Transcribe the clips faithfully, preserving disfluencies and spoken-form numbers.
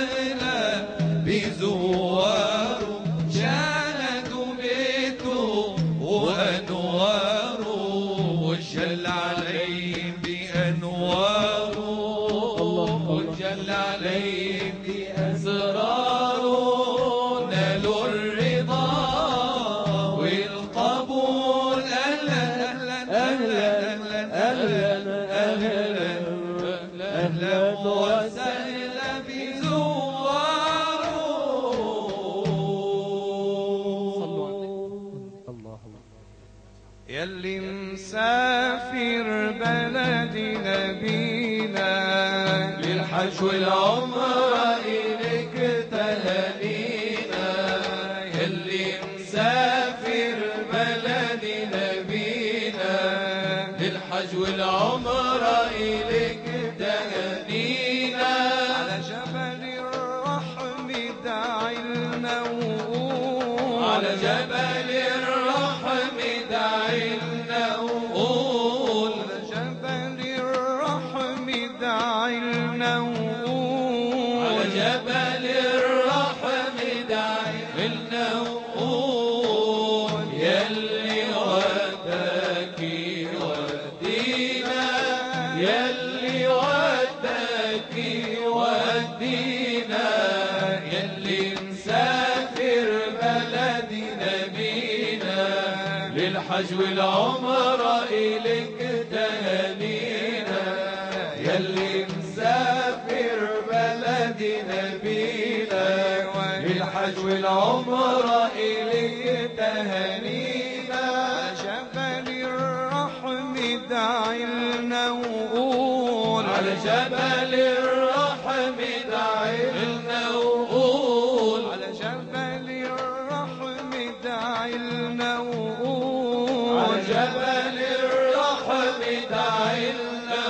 وسهلا بزواره، جالدوا بيته وأنواره، وجل عليهم بأنواره، وجل عليهم بأسراره، نالوا الرضا والقبول. أهلا أهلا أهلا أهلا أهلا وسهلا بزواره. يلي مسافر بلد نبينا للحج والعمرة إليك تهانينا، يلي مسافر بلد نبينا للحج والعمرة إليك تهانينا، على جبل الرحم داعي لنا وقول، على جبل الرحم داعي لنا وقول، على جبل الرحم داعي لنا وقول، على جبل الرحم داعي لنا وقول، يلي وداك يودينا، يلي وداك يودينا، يلي مسافر بلد نبينا للحج والعمرة إليك تهانينا، يلي مسافر بلد نبينا للحج والعمرة إليك تهانينا، جبل الرحم داعي لنا وقول، على جبل الرحم داعي لنا وقول، على جبل الرحم داعي لنا وقول، على جبل الرحم داعي لنا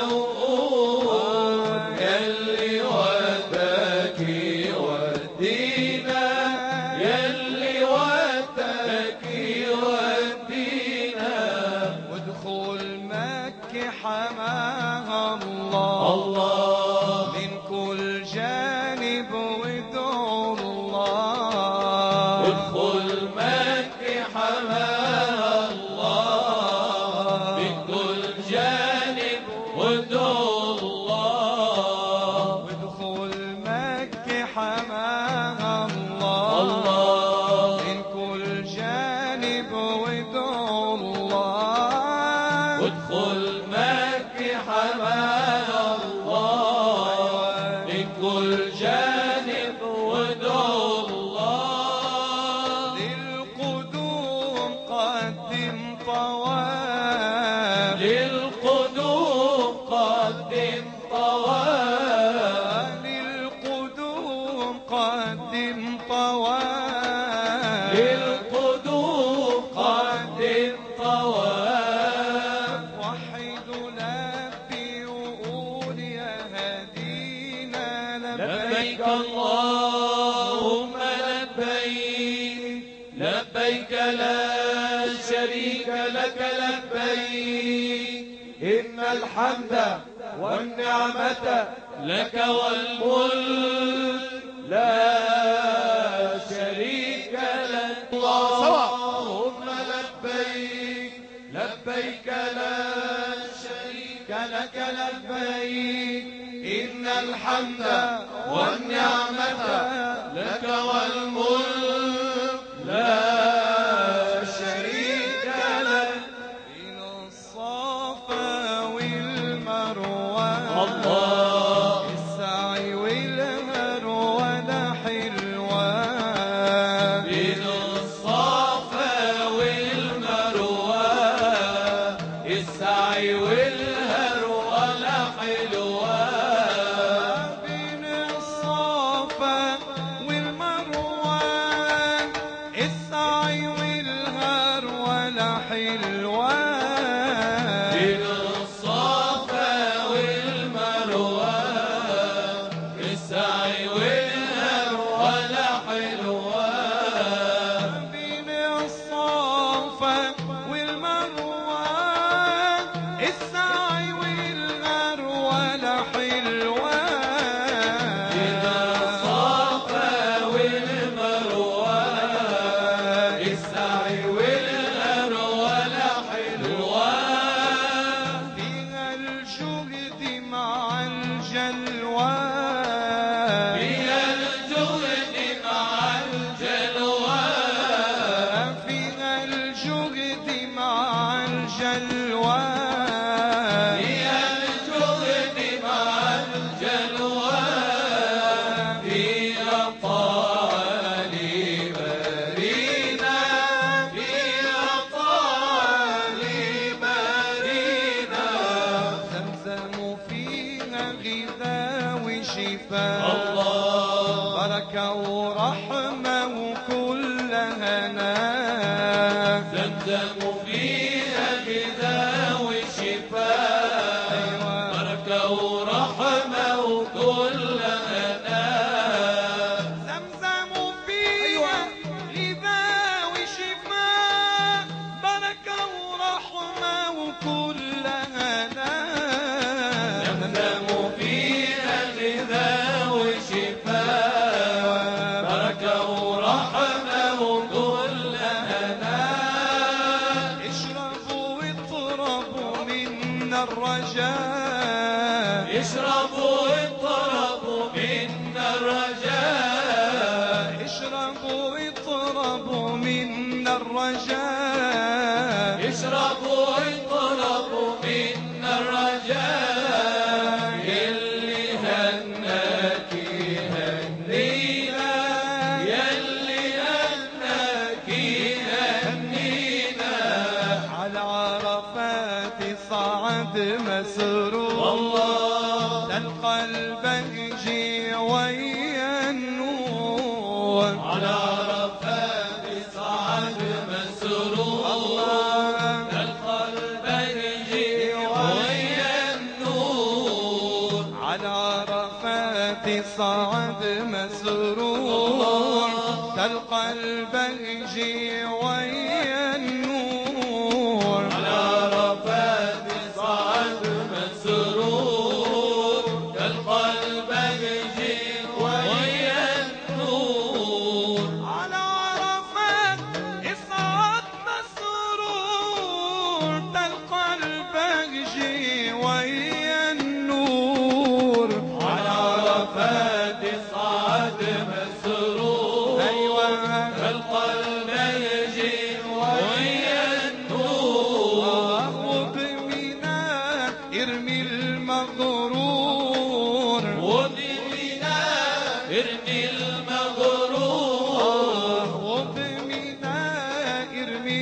وقول، يلي وداك يودينا، يلي وداك يودينا، ودخول مكة حماها الله، الله من كل جانب وادعوا الله، ودخول مكة حماها الله من كل جانب وادعوا الله، ودخول مكة حماها الله، الله من كل جانب وادعوا الله، ودخول مكة حماها الله من كل جانب وادعوا الله، للقدوم قدم طواف، للقدوم قدم طواف، للقدوم قدم طواف، للقدوم قدم طواف، وحد لبي وقول يا هدينا، لبيك اللهم لبيك، لبيك لا شريك لك لبيك، إن الحمد والنعمة لك والملك لا شريك لك. اللهم لبيك، لبيك لا شريك لك لبيك، إن الحمد والنعمة لك والملك لا شريك لك. بين الصفا والمروة الله، السعي والمروة حلوة، بين الصفا والمروة السعي والمروة حلوة، بين الصفا والمروة السعي والمروة حلوة، بين الصفا والمروة السعي والمروة حلوة، بين الصفا والمروة السعي والمروة حلوة، بين الصفا فيها الجهد مع الجلوى فيها الجهد مع الجلوى فيها الجهد مع الجلوى فيها طالب رينا فيها طالب رينا زمزم فيها غذاء وشفاء الله بركة ورحمة وكل هنا زمزم فيها غذاء وشفاء بركة ورحمة وكل هنا زمزم فيها غذاء وشفاء بركة ورحمة وكل هنا زمزم فيها غذاء وشفاء بركة ورحمة وكل هنا اشربوا واطربوا من الرجاء اشربوا واطربوا من الرجاء اشربوا واطربوا من الرجاء اشربوا واطربوا من الرجاء يلي هناكي هنينا يلي هناكي هنينا على عرفات صعد مسرور والله تلقى البهجي ويا النور على عرفات صعد مسرور تلقى البهجي ويا النور على عرفات صعد مسرور تلقى البهجي ويا النور على عرفات صعد مسرور تلقى البهجي ويا النور على عرفات اصعد مسرور تلقى البهجي ويا النور على عرفات صعد مسرور أيوة تلقى البهجي ويا النور وبمنا ارمي المغرور وبمنا ارمي المغرور وبمنا ارمي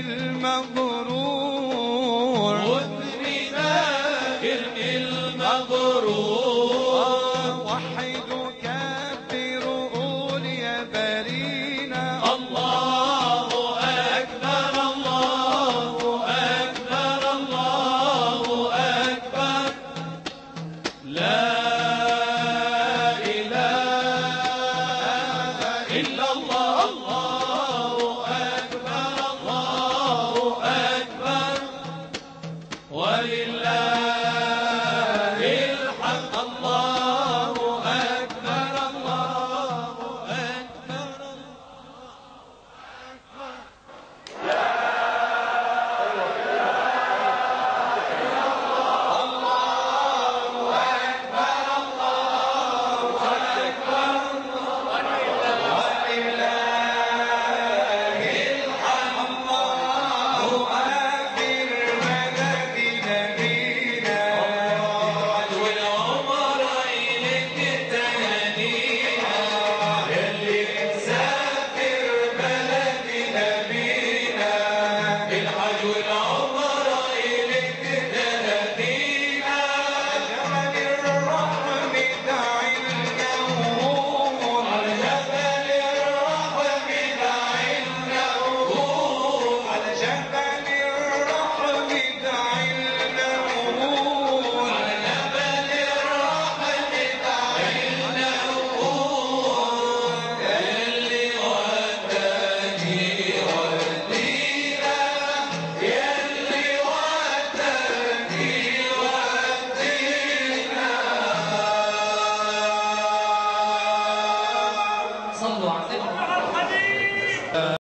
المغرور وبمنا ارمي المغرور وحدوا كبروا قول يا برينا الله أكبر الله أكبر الله أكبر لا إله إلا الله الله أكبر الله أكبر ولله الحمد الله أكبر الله أكبر والعمر إليك تهانينا يلي مسافر بلد نبينا الحج والعمر إليك تهانينا جبل الرحم داعي النور على جبل الرحم داعي النور على جبل الرحم داعي النور على جبل الرحم داعي النور يلي وداني ودينا يلي وداني ودينا صلوا على النبي